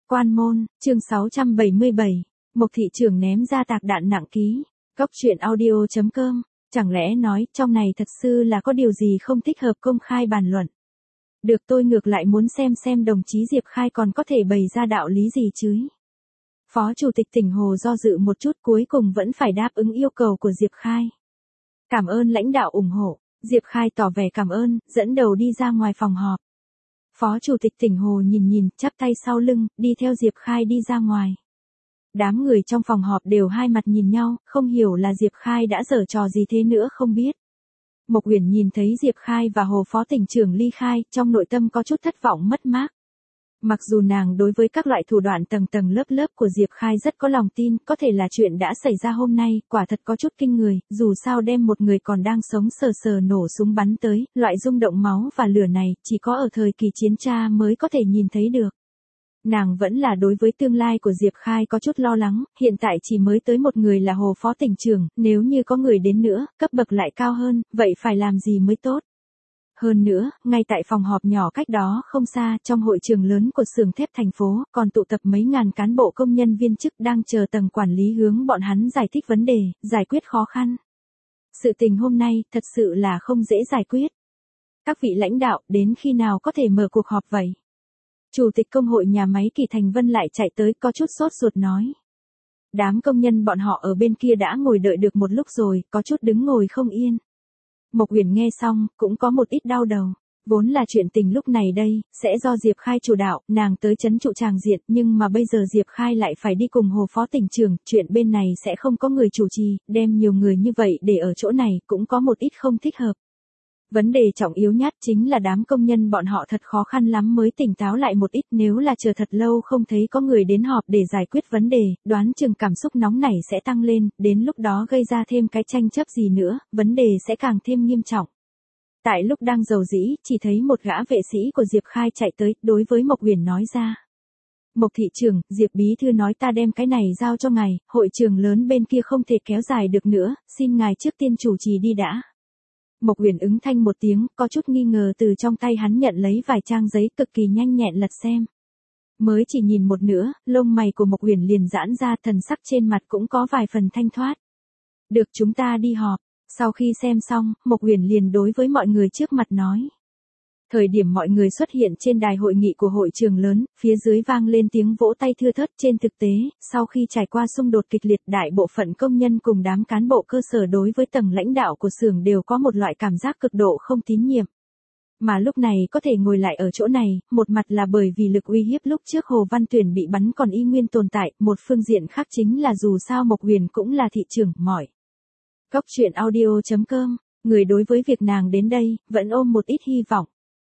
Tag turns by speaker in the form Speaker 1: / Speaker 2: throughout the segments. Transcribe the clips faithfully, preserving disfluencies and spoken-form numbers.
Speaker 1: Quan môn, chương sáu trăm bảy mươi bảy. Mộc thị trưởng ném ra tạc đạn nặng ký. Cóc truyện audio chấm com. Chẳng lẽ nói trong này thật sự là có điều gì không thích hợp công khai bàn luận? Được, tôi ngược lại muốn xem xem đồng chí Diệp Khai còn có thể bày ra đạo lý gì chứ. Phó Chủ tịch tỉnh Hồ do dự một chút, cuối cùng vẫn phải đáp ứng yêu cầu của Diệp Khai. Cảm ơn lãnh đạo ủng hộ. Diệp Khai tỏ vẻ cảm ơn, dẫn đầu đi ra ngoài phòng họp. Phó Chủ tịch tỉnh Hồ nhìn nhìn, chắp tay sau lưng, đi theo Diệp Khai đi ra ngoài. Đám người trong phòng họp đều hai mặt nhìn nhau, không hiểu là Diệp Khai đã giở trò gì thế nữa không biết. Mộc Uyển nhìn thấy Diệp Khai và Hồ Phó tỉnh trưởng ly khai, trong nội tâm có chút thất vọng mất mát. Mặc dù nàng đối với các loại thủ đoạn tầng tầng lớp lớp của Diệp Khai rất có lòng tin, có thể là chuyện đã xảy ra hôm nay, quả thật có chút kinh người, dù sao đem một người còn đang sống sờ sờ nổ súng bắn tới, loại rung động máu và lửa này, chỉ có ở thời kỳ chiến tra mới có thể nhìn thấy được. Nàng vẫn là đối với tương lai của Diệp Khai có chút lo lắng, hiện tại chỉ mới tới một người là Hồ Phó tỉnh trưởng, nếu như có người đến nữa, cấp bậc lại cao hơn, vậy phải làm gì mới tốt? Hơn nữa, ngay tại phòng họp nhỏ cách đó không xa, trong hội trường lớn của xưởng thép thành phố, còn tụ tập mấy ngàn cán bộ công nhân viên chức đang chờ tầng quản lý hướng bọn hắn giải thích vấn đề, giải quyết khó khăn. Sự tình hôm nay, thật sự là không dễ giải quyết. Các vị lãnh đạo, đến khi nào có thể mở cuộc họp vậy? Chủ tịch công hội nhà máy Kỳ Thành Vân lại chạy tới, có chút sốt ruột nói. Đám công nhân bọn họ ở bên kia đã ngồi đợi được một lúc rồi, có chút đứng ngồi không yên. Mộc Uyển nghe xong, cũng có một ít đau đầu. Vốn là chuyện tình lúc này đây, sẽ do Diệp Khai chủ đạo, nàng tới trấn trụ tràng diện, nhưng mà bây giờ Diệp Khai lại phải đi cùng Hồ Phó tỉnh trưởng, chuyện bên này sẽ không có người chủ trì, đem nhiều người như vậy để ở chỗ này, cũng có một ít không thích hợp. Vấn đề trọng yếu nhất chính là đám công nhân bọn họ thật khó khăn lắm mới tỉnh táo lại một ít, nếu là chờ thật lâu không thấy có người đến họp để giải quyết vấn đề, đoán chừng cảm xúc nóng nảy sẽ tăng lên, đến lúc đó gây ra thêm cái tranh chấp gì nữa, vấn đề sẽ càng thêm nghiêm trọng. Tại lúc đang rầu rĩ, chỉ thấy một gã vệ sĩ của Diệp Khai chạy tới, đối với Mộc Uyển nói ra. Mộc thị trưởng, Diệp bí thư nói ta đem cái này giao cho ngài, hội trường lớn bên kia không thể kéo dài được nữa, xin ngài trước tiên chủ trì đi đã. Mộc Uyển ứng thanh một tiếng, có chút nghi ngờ từ trong tay hắn nhận lấy vài trang giấy cực kỳ nhanh nhẹn lật xem. Mới chỉ nhìn một nửa, lông mày của Mộc Uyển liền giãn ra, thần sắc trên mặt cũng có vài phần thanh thoát. Được, chúng ta đi họp. Sau khi xem xong, Mộc Uyển liền đối với mọi người trước mặt nói. Thời điểm mọi người xuất hiện trên đài hội nghị của hội trường lớn, phía dưới vang lên tiếng vỗ tay thưa thớt. Trên thực tế, sau khi trải qua xung đột kịch liệt, đại bộ phận công nhân cùng đám cán bộ cơ sở đối với tầng lãnh đạo của xưởng đều có một loại cảm giác cực độ không tín nhiệm. Mà lúc này có thể ngồi lại ở chỗ này, một mặt là bởi vì lực uy hiếp lúc trước Hồ Văn Tuyển bị bắn còn y nguyên tồn tại, một phương diện khác chính là dù sao Mộc Uyển cũng là thị trưởng, mỏi. Cóc truyện audio chấm com, người đối với việc nàng đến đây, vẫn ôm một ít hy vọng.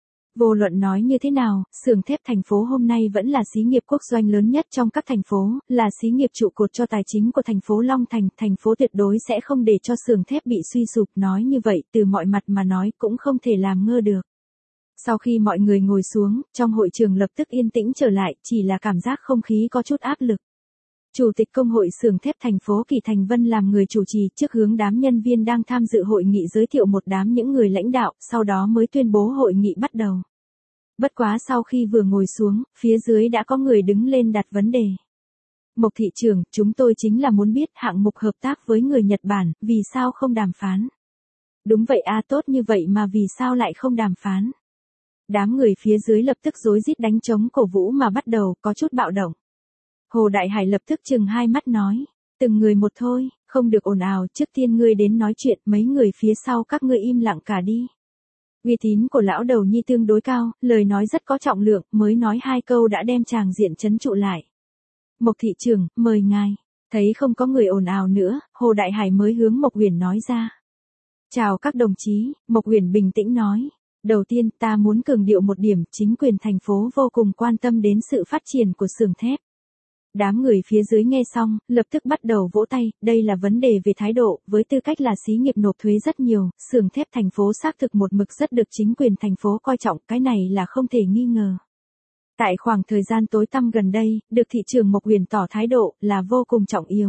Speaker 1: Vô luận nói như thế nào, xưởng thép thành phố hôm nay vẫn là xí nghiệp quốc doanh lớn nhất trong các thành phố, là xí nghiệp trụ cột cho tài chính của thành phố Long Thành, thành phố tuyệt đối sẽ không để cho xưởng thép bị suy sụp, nói như vậy, từ mọi mặt mà nói cũng không thể làm ngơ được. Sau khi mọi người ngồi xuống, trong hội trường lập tức yên tĩnh trở lại, chỉ là cảm giác không khí có chút áp lực. Chủ tịch công hội xưởng thép thành phố Kỳ Thành Vân làm người chủ trì, trước hướng đám nhân viên đang tham dự hội nghị giới thiệu một đám những người lãnh đạo, sau đó mới tuyên bố hội nghị bắt đầu. Bất quá sau khi vừa ngồi xuống, phía dưới đã có người đứng lên đặt vấn đề. Mộc thị trưởng, chúng tôi chính là muốn biết hạng mục hợp tác với người Nhật Bản, vì sao không đàm phán? Đúng vậy a, tốt như vậy mà vì sao lại không đàm phán? Đám người phía dưới lập tức rối rít đánh trống cổ vũ mà bắt đầu, có chút bạo động. Hồ Đại Hải lập tức chừng hai mắt nói, từng người một thôi, không được ồn ào, trước tiên ngươi đến nói chuyện, mấy người phía sau các ngươi im lặng cả đi. Uy tín của lão đầu nhi tương đối cao, lời nói rất có trọng lượng, mới nói hai câu đã đem tràng diện trấn trụ lại. Mộc thị trưởng, mời ngài. Thấy không có người ồn ào nữa, Hồ Đại Hải mới hướng Mộc Uyển nói ra. Chào các đồng chí, Mộc Uyển bình tĩnh nói. Đầu tiên, ta muốn cường điệu một điểm, chính quyền thành phố vô cùng quan tâm đến sự phát triển của xưởng thép. Đám người phía dưới nghe xong, lập tức bắt đầu vỗ tay, đây là vấn đề về thái độ, với tư cách là xí nghiệp nộp thuế rất nhiều, xưởng thép thành phố xác thực một mực rất được chính quyền thành phố coi trọng, cái này là không thể nghi ngờ. Tại khoảng thời gian tối tăm gần đây, được thị trưởng Mộc Uyển tỏ thái độ là vô cùng trọng yếu.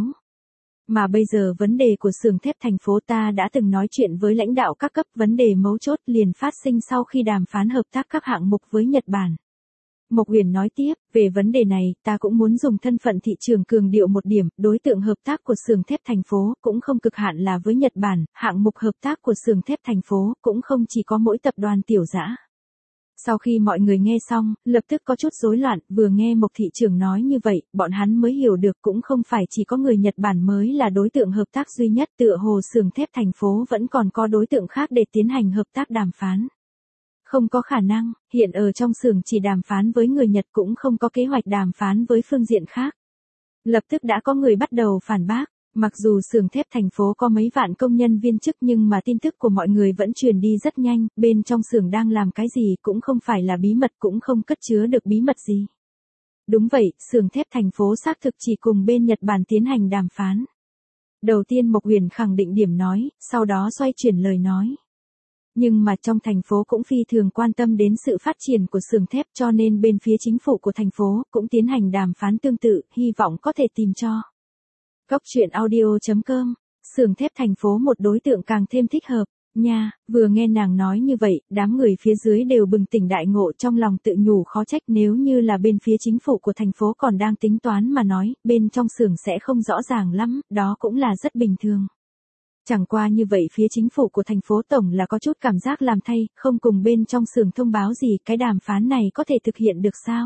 Speaker 1: Mà bây giờ vấn đề của xưởng thép thành phố ta đã từng nói chuyện với lãnh đạo các cấp, vấn đề mấu chốt liền phát sinh sau khi đàm phán hợp tác các hạng mục với Nhật Bản. Mộc Uyển nói tiếp, về vấn đề này, ta cũng muốn dùng thân phận thị trường cường điệu một điểm, đối tượng hợp tác của xưởng thép thành phố cũng không cực hạn là với Nhật Bản, hạng mục hợp tác của xưởng thép thành phố cũng không chỉ có mỗi tập đoàn Tiểu Dã. Sau khi mọi người nghe xong, lập tức có chút rối loạn, vừa nghe Mộc thị trưởng nói như vậy, bọn hắn mới hiểu được cũng không phải chỉ có người Nhật Bản mới là đối tượng hợp tác duy nhất, tựa hồ xưởng thép thành phố vẫn còn có đối tượng khác để tiến hành hợp tác đàm phán. Không có khả năng, hiện ở trong xưởng chỉ đàm phán với người Nhật cũng không có kế hoạch đàm phán với phương diện khác. Lập tức đã có người bắt đầu phản bác, mặc dù xưởng thép thành phố có mấy vạn công nhân viên chức nhưng mà tin tức của mọi người vẫn truyền đi rất nhanh, bên trong xưởng đang làm cái gì cũng không phải là bí mật cũng không cất chứa được bí mật gì. Đúng vậy, xưởng thép thành phố xác thực chỉ cùng bên Nhật Bản tiến hành đàm phán. Đầu tiên Mộc Uyển khẳng định điểm nói, sau đó xoay chuyển lời nói. Nhưng mà trong thành phố cũng phi thường quan tâm đến sự phát triển của xưởng thép cho nên bên phía chính phủ của thành phố cũng tiến hành đàm phán tương tự, hy vọng có thể tìm cho. Cốc truyện audio chấm com, xưởng thép thành phố một đối tượng càng thêm thích hợp, nha, vừa nghe nàng nói như vậy, đám người phía dưới đều bừng tỉnh đại ngộ trong lòng tự nhủ khó trách nếu như là bên phía chính phủ của thành phố còn đang tính toán mà nói, bên trong xưởng sẽ không rõ ràng lắm, đó cũng là rất bình thường. Chẳng qua như vậy phía chính phủ của thành phố tổng là có chút cảm giác làm thay, không cùng bên trong xưởng thông báo gì, cái đàm phán này có thể thực hiện được sao?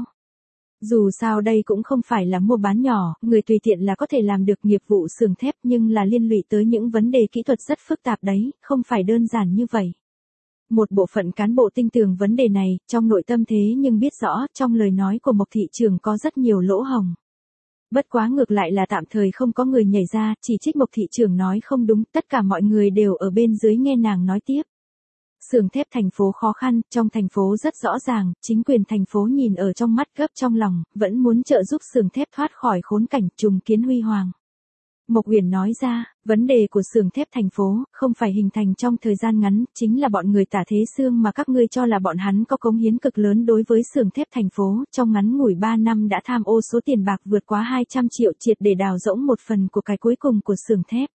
Speaker 1: Dù sao đây cũng không phải là mua bán nhỏ, người tùy tiện là có thể làm được nghiệp vụ xưởng thép nhưng là liên lụy tới những vấn đề kỹ thuật rất phức tạp đấy, không phải đơn giản như vậy. Một bộ phận cán bộ tin tưởng vấn đề này, trong nội tâm thế nhưng biết rõ, trong lời nói của Mộc thị trưởng có rất nhiều lỗ hổng. Bất quá ngược lại là tạm thời không có người nhảy ra, chỉ trích Mộc thị trưởng nói không đúng, tất cả mọi người đều ở bên dưới nghe nàng nói tiếp. Xưởng thép thành phố khó khăn, trong thành phố rất rõ ràng, chính quyền thành phố nhìn ở trong mắt gấp trong lòng, vẫn muốn trợ giúp xưởng thép thoát khỏi khốn cảnh trùng kiến huy hoàng. Mộc Uyển nói ra, vấn đề của xưởng thép thành phố không phải hình thành trong thời gian ngắn, chính là bọn người Tả Thế Xương mà các ngươi cho là bọn hắn có cống hiến cực lớn đối với xưởng thép thành phố, trong ngắn ngủi ba năm đã tham ô số tiền bạc vượt quá hai trăm triệu triệt để đào rỗng một phần của cái cuối cùng của xưởng thép.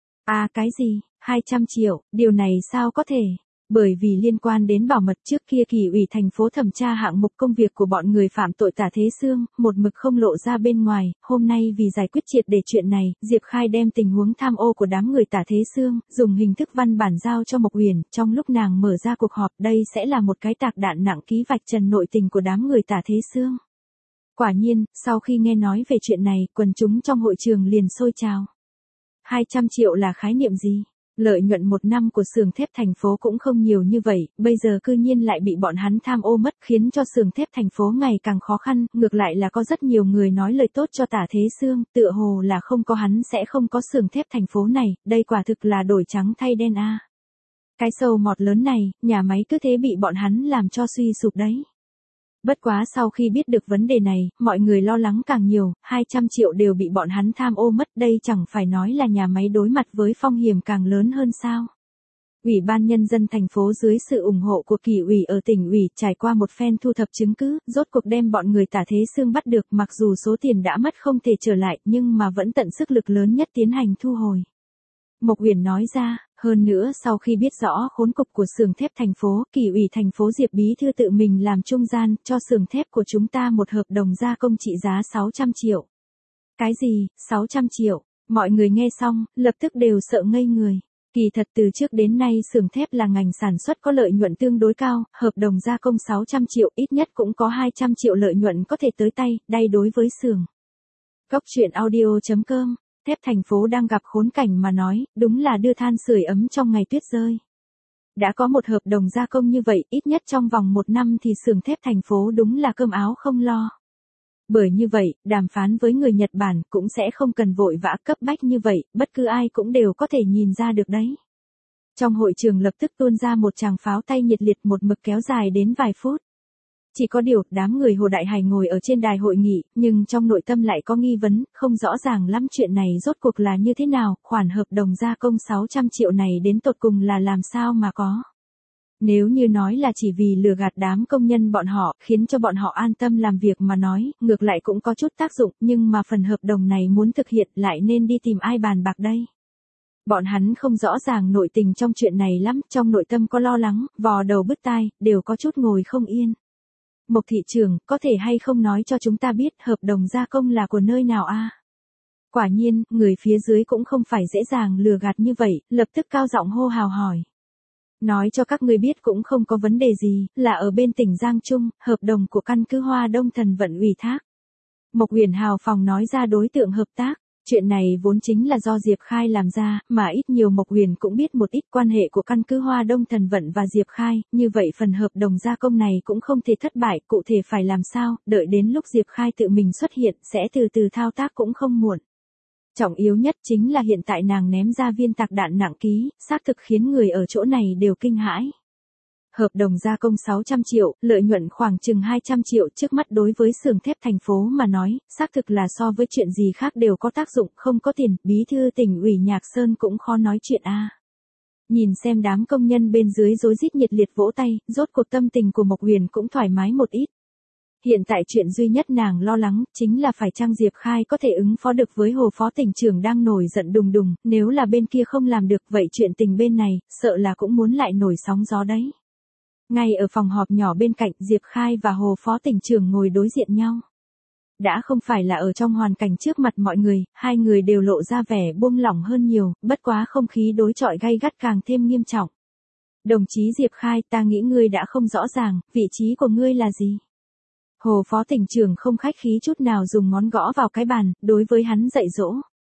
Speaker 1: À cái gì, hai trăm triệu, điều này sao có thể? Bởi vì liên quan đến bảo mật trước kia Kỳ ủy thành phố thẩm tra hạng mục công việc của bọn người phạm tội Tả Thế Xương, một mực không lộ ra bên ngoài, hôm nay vì giải quyết triệt để chuyện này, Diệp Khai đem tình huống tham ô của đám người Tả Thế Xương, dùng hình thức văn bản giao cho Mộc Uyển, trong lúc nàng mở ra cuộc họp, đây sẽ là một cái tạc đạn nặng ký vạch trần nội tình của đám người Tả Thế Xương. Quả nhiên, sau khi nghe nói về chuyện này, quần chúng trong hội trường liền sôi trào. hai trăm triệu là khái niệm gì? Lợi nhuận một năm của xưởng thép thành phố cũng không nhiều như vậy, bây giờ cư nhiên lại bị bọn hắn tham ô mất khiến cho xưởng thép thành phố ngày càng khó khăn, ngược lại là có rất nhiều người nói lời tốt cho Tả Thế Xương, tựa hồ là không có hắn sẽ không có xưởng thép thành phố này, đây quả thực là đổi trắng thay đen a. Cái sâu mọt lớn này, nhà máy cứ thế bị bọn hắn làm cho suy sụp đấy. Bất quá sau khi biết được vấn đề này, mọi người lo lắng càng nhiều, hai trăm triệu đều bị bọn hắn tham ô mất, đây chẳng phải nói là nhà máy đối mặt với phong hiểm càng lớn hơn sao. Ủy ban Nhân dân thành phố dưới sự ủng hộ của Kỳ ủy ở tỉnh ủy trải qua một phen thu thập chứng cứ, rốt cuộc đem bọn người Tả Thế Xương bắt được, mặc dù số tiền đã mất không thể trở lại nhưng mà vẫn tận sức lực lớn nhất tiến hành thu hồi. Mộc Uyển nói ra, hơn nữa sau khi biết rõ khốn cục của xưởng thép thành phố, Kỳ ủy thành phố Diệp bí thư tự mình làm trung gian, cho xưởng thép của chúng ta một hợp đồng gia công trị giá sáu trăm triệu. Cái gì, sáu trăm triệu? Mọi người nghe xong, lập tức đều sợ ngây người. Kỳ thật từ trước đến nay xưởng thép là ngành sản xuất có lợi nhuận tương đối cao, hợp đồng gia công sáu trăm triệu ít nhất cũng có hai trăm triệu lợi nhuận có thể tới tay, đây đối với xưởng. Cốc truyện audio chấm com, thép thành phố đang gặp khốn cảnh mà nói, đúng là đưa than sưởi ấm trong ngày tuyết rơi. Đã có một hợp đồng gia công như vậy, ít nhất trong vòng một năm thì xưởng thép thành phố đúng là cơm áo không lo. Bởi như vậy, đàm phán với người Nhật Bản cũng sẽ không cần vội vã cấp bách như vậy, bất cứ ai cũng đều có thể nhìn ra được đấy. Trong hội trường lập tức tuôn ra một tràng pháo tay nhiệt liệt một mực kéo dài đến vài phút. Chỉ có điều, đám người Hồ Đại Hải ngồi ở trên đài hội nghị, nhưng trong nội tâm lại có nghi vấn, không rõ ràng lắm chuyện này rốt cuộc là như thế nào, khoản hợp đồng gia công sáu trăm triệu này đến tột cùng là làm sao mà có. Nếu như nói là chỉ vì lừa gạt đám công nhân bọn họ, khiến cho bọn họ an tâm làm việc mà nói, ngược lại cũng có chút tác dụng, nhưng mà phần hợp đồng này muốn thực hiện lại nên đi tìm ai bàn bạc đây. Bọn hắn không rõ ràng nội tình trong chuyện này lắm, trong nội tâm có lo lắng, vò đầu bứt tai, đều có chút ngồi không yên. Mộc thị trưởng, có thể hay không nói cho chúng ta biết hợp đồng gia công là của nơi nào a? Quả nhiên, người phía dưới cũng không phải dễ dàng lừa gạt như vậy, lập tức cao giọng hô hào hỏi. Nói cho các ngươi biết cũng không có vấn đề gì, là ở bên tỉnh Giang Trung, hợp đồng của căn cứ Hoa Đông Thần vận ủy thác. Mộc Huyền hào phóng nói ra đối tượng hợp tác. Chuyện này vốn chính là do Diệp Khai làm ra, mà ít nhiều Mộc Huyền cũng biết một ít quan hệ của căn cứ Hoa Đông Thần Vận và Diệp Khai, như vậy phần hợp đồng gia công này cũng không thể thất bại, cụ thể phải làm sao, đợi đến lúc Diệp Khai tự mình xuất hiện, sẽ từ từ thao tác cũng không muộn. Trọng yếu nhất chính là hiện tại nàng ném ra viên tạc đạn nặng ký, xác thực khiến người ở chỗ này đều kinh hãi. Hợp đồng gia công sáu trăm triệu, lợi nhuận khoảng chừng hai trăm triệu trước mắt đối với xưởng thép thành phố mà nói, xác thực là so với chuyện gì khác đều có tác dụng, không có tiền, bí thư tỉnh ủy Nhạc Sơn cũng khó nói chuyện a. Nhìn xem đám công nhân bên dưới rối rít nhiệt liệt vỗ tay, rốt cuộc tâm tình của Mộc Huyền cũng thoải mái một ít. Hiện tại chuyện duy nhất nàng lo lắng, chính là phải chăng Diệp Khai có thể ứng phó được với Hồ Phó tỉnh trưởng đang nổi giận đùng đùng, nếu là bên kia không làm được, vậy chuyện tình bên này, sợ là cũng muốn lại nổi sóng gió đấy. Ngay ở phòng họp nhỏ bên cạnh, Diệp Khai và Hồ Phó tỉnh trưởng ngồi đối diện nhau. Đã không phải là ở trong hoàn cảnh trước mặt mọi người, hai người đều lộ ra vẻ buông lỏng hơn nhiều, bất quá không khí đối chọi gay gắt càng thêm nghiêm trọng. Đồng chí Diệp Khai, ta nghĩ ngươi đã không rõ ràng, vị trí của ngươi là gì? Hồ Phó tỉnh trưởng không khách khí chút nào dùng ngón gõ vào cái bàn, đối với hắn dạy dỗ.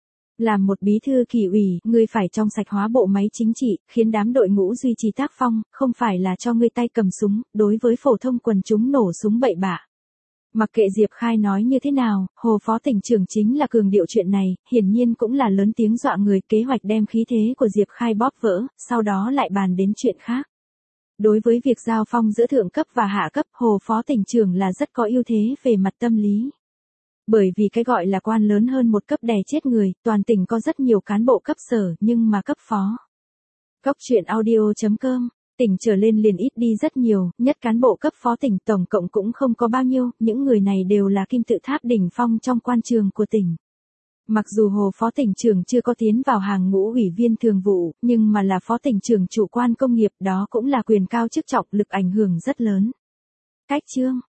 Speaker 1: Làm một bí thư kỳ ủy, ngươi phải trong sạch hóa bộ máy chính trị, khiến đám đội ngũ duy trì tác phong, không phải là cho ngươi tay cầm súng, đối với phổ thông quần chúng nổ súng bậy bạ. Mặc kệ Diệp Khai nói như thế nào, Hồ Phó tỉnh trưởng chính là cường điệu chuyện này, hiển nhiên cũng là lớn tiếng dọa người, kế hoạch đem khí thế của Diệp Khai bóp vỡ, sau đó lại bàn đến chuyện khác. Đối với việc giao phong giữa thượng cấp và hạ cấp, Hồ Phó tỉnh trưởng là rất có ưu thế về mặt tâm lý. Bởi vì cái gọi là quan lớn hơn một cấp đè chết người, toàn tỉnh có rất nhiều cán bộ cấp sở, nhưng mà cấp phó. Góc truyện audio chấm com, tỉnh trở lên liền ít đi rất nhiều, nhất cán bộ cấp phó tỉnh tổng cộng cũng không có bao nhiêu, những người này đều là kim tự tháp đỉnh phong trong quan trường của tỉnh. Mặc dù Hồ Phó tỉnh trưởng chưa có tiến vào hàng ngũ ủy viên thường vụ, nhưng mà là Phó tỉnh trưởng chủ quan công nghiệp, đó cũng là quyền cao chức trọng, lực ảnh hưởng rất lớn. Cách chương